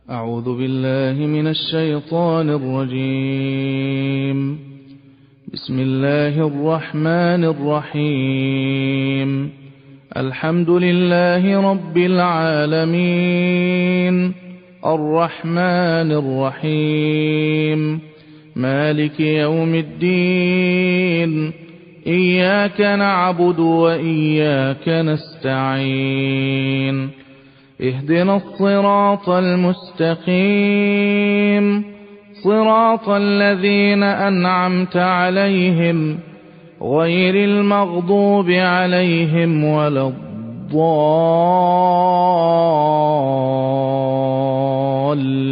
أعوذ بالله من الشيطان الرجيم. بسم الله الرحمن الرحيم. الحمد لله رب العالمين، الرحمن الرحيم، مالك يوم الدين، إياك نعبد وإياك نستعين، اهدنا الصراط المستقيم، صراط الذين أنعمت عليهم غير المغضوب عليهم ولا الضالين.